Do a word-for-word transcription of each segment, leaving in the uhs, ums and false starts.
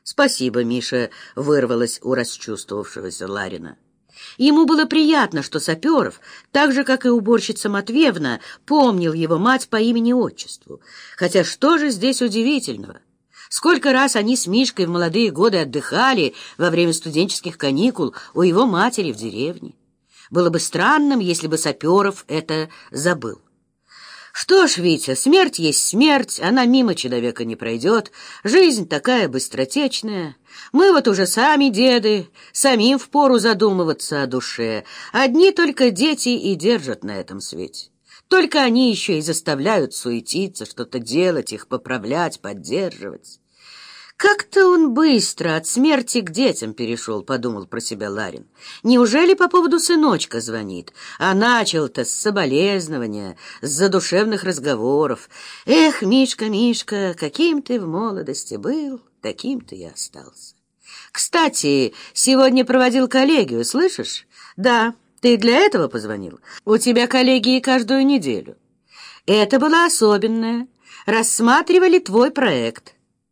«Спасибо, Миша», — вырвалось у расчувствовавшегося Ларина. Ему было приятно, что Саперов, так же, как и уборщица Матвеевна, помнил его мать по имени-отчеству. Хотя что же здесь удивительного? Сколько раз они с Мишкой в молодые годы отдыхали во время студенческих каникул у его матери в деревне. Было бы странным, если бы Саперов это забыл. Что ж, Витя, смерть есть смерть, она мимо человека не пройдет. Жизнь такая быстротечная. Мы вот уже сами деды, самим впору задумываться о душе. Одни только дети и держат на этом свете. Только они еще и заставляют суетиться, что-то делать, их поправлять, поддерживать. «Как-то он быстро от смерти к детям перешел», — подумал про себя Ларин. «Неужели по поводу сыночка звонит? А начал-то с соболезнования, с задушевных разговоров. Эх, Мишка, Мишка, каким ты в молодости был, таким ты и остался. Кстати, сегодня проводил коллегию, слышишь? Да, ты для этого позвонил? У тебя коллегии каждую неделю. Это была особенная. Рассматривали твой проект».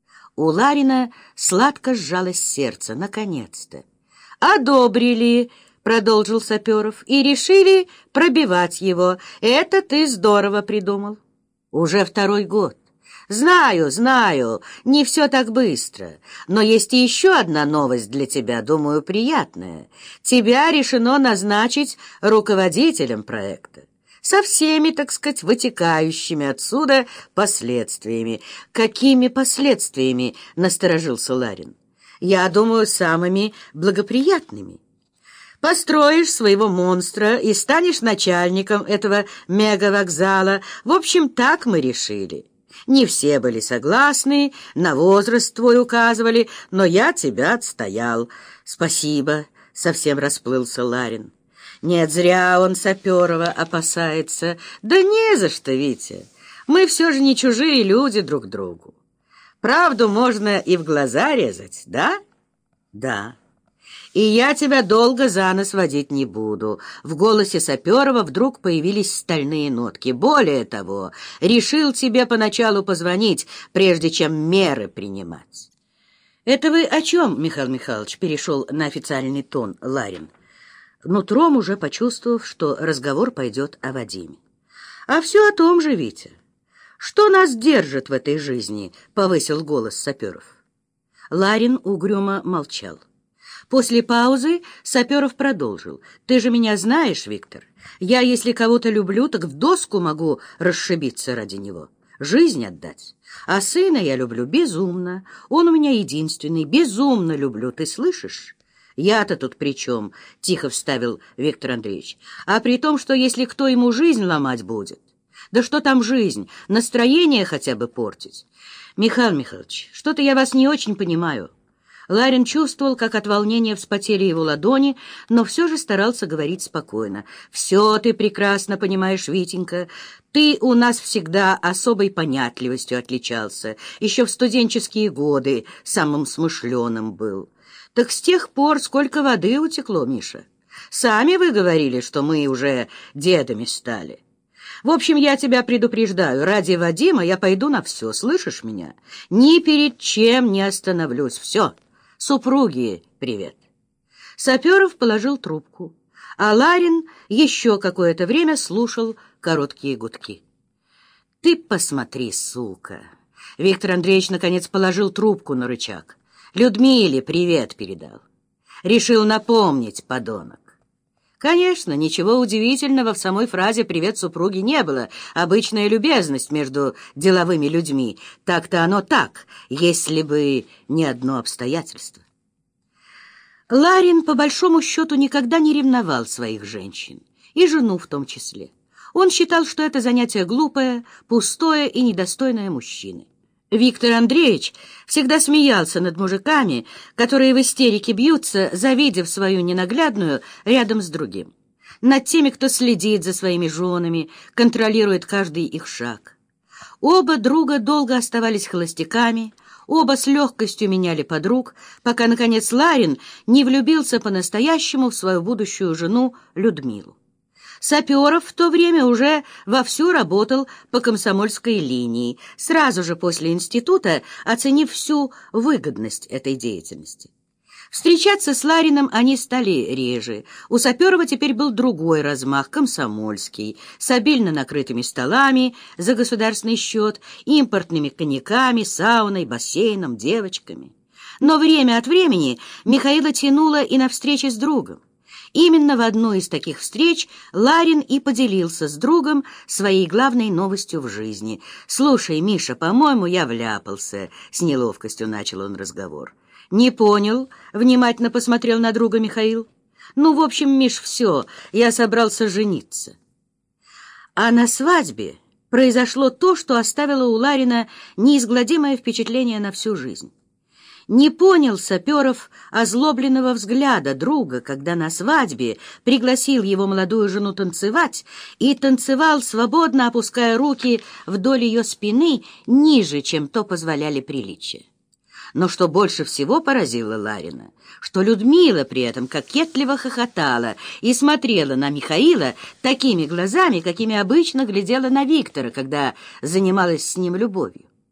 У Ларина сладко сжалось сердце, наконец-то. «Одобрили», — продолжил Саперов, — «и решили пробивать его. Это ты здорово придумал. Уже второй год. Знаю, знаю, не все так быстро. Но есть и еще одна новость для тебя, думаю, приятная. Тебя решено назначить руководителем проекта. Со всеми, так сказать, вытекающими отсюда последствиями». «Какими последствиями?» — насторожился Ларин. «Я думаю, самыми благоприятными. Построишь своего монстра и станешь начальником этого мегавокзала. В общем, так мы решили. Не все были согласны, на возраст твой указывали, но я тебя отстоял». «Спасибо», — совсем расплылся Ларин. «Нет, зря он Саперова опасается». «Да не за что, Витя. Мы все же не чужие люди друг другу. Правду можно и в глаза резать, да?» «Да. И я тебя долго за нос водить не буду». В голосе Саперова вдруг появились стальные нотки. «Более того, решил тебе поначалу позвонить, прежде чем меры принимать». «Это вы о чем, Михаил Михайлович?» — перешел на официальный тон Ларин, нутром уже почувствовав, что разговор пойдет о Вадиме. «А все о том же, Витя. Что нас держит в этой жизни?» — повысил голос Саперов. Ларин угрюмо молчал. После паузы Саперов продолжил. «Ты же меня знаешь, Виктор. Я, если кого-то люблю, так в доску могу расшибиться ради него, жизнь отдать. А сына я люблю безумно. Он у меня единственный. Безумно люблю, ты слышишь?» «Я-то тут при чем?» — тихо вставил Виктор Андреевич. «А при том, что если кто ему жизнь ломать будет...» «Да что там жизнь? Настроение хотя бы портить?» «Михаил Михайлович, что-то я вас не очень понимаю». Ларин чувствовал, как от волнения вспотели его ладони, но все же старался говорить спокойно. «Все ты прекрасно понимаешь, Витенька. Ты у нас всегда особой понятливостью отличался. Еще в студенческие годы самым смышленым был. Так с тех пор сколько воды утекло, Миша. Сами вы говорили, что мы уже дедами стали. В общем, я тебя предупреждаю, ради Вадима я пойду на все, слышишь меня? Ни перед чем не остановлюсь, все. Супруги, привет». Саперов положил трубку, а Ларин еще какое-то время слушал короткие гудки. «Ты посмотри, сука!» Виктор Андреевич наконец положил трубку на рычаг. «Людмиле привет передал. Решил напомнить, подонок». Конечно, ничего удивительного в самой фразе «привет супруге» не было. Обычная любезность между деловыми людьми. Так-то оно так, если бы не одно обстоятельство. Ларин, по большому счету, никогда не ревновал своих женщин, и жену в том числе. Он считал, что это занятие глупое, пустое и недостойное мужчины. Виктор Андреевич всегда смеялся над мужиками, которые в истерике бьются, завидев свою ненаглядную рядом с другим. Над теми, кто следит за своими женами, контролирует каждый их шаг. Оба друга долго оставались холостяками, оба с легкостью меняли подруг, пока, наконец, Ларин не влюбился по-настоящему в свою будущую жену Людмилу. Саперов в то время уже вовсю работал по комсомольской линии, сразу же после института оценив всю выгодность этой деятельности. Встречаться с Лариным они стали реже. У Саперова теперь был другой размах, комсомольский, с обильно накрытыми столами за государственный счет, импортными коньяками, сауной, бассейном, девочками. Но время от времени Михаила тянуло и на встречи с другом. Именно в одной из таких встреч Ларин и поделился с другом своей главной новостью в жизни. «Слушай, Миша, по-моему, я вляпался», — с неловкостью начал он разговор. «Не понял», — внимательно посмотрел на друга Михаил. «Ну, в общем, Миш, все, я собрался жениться». А на свадьбе произошло то, что оставило у Ларина неизгладимое впечатление на всю жизнь. Не понял Саперов озлобленного взгляда друга, когда на свадьбе пригласил его молодую жену танцевать и танцевал, свободно опуская руки вдоль ее спины ниже, чем то позволяли приличия. Но что больше всего поразило Ларина, что Людмила при этом кокетливо хохотала и смотрела на Михаила такими глазами, какими обычно глядела на Виктора, когда занималась с ним любовью.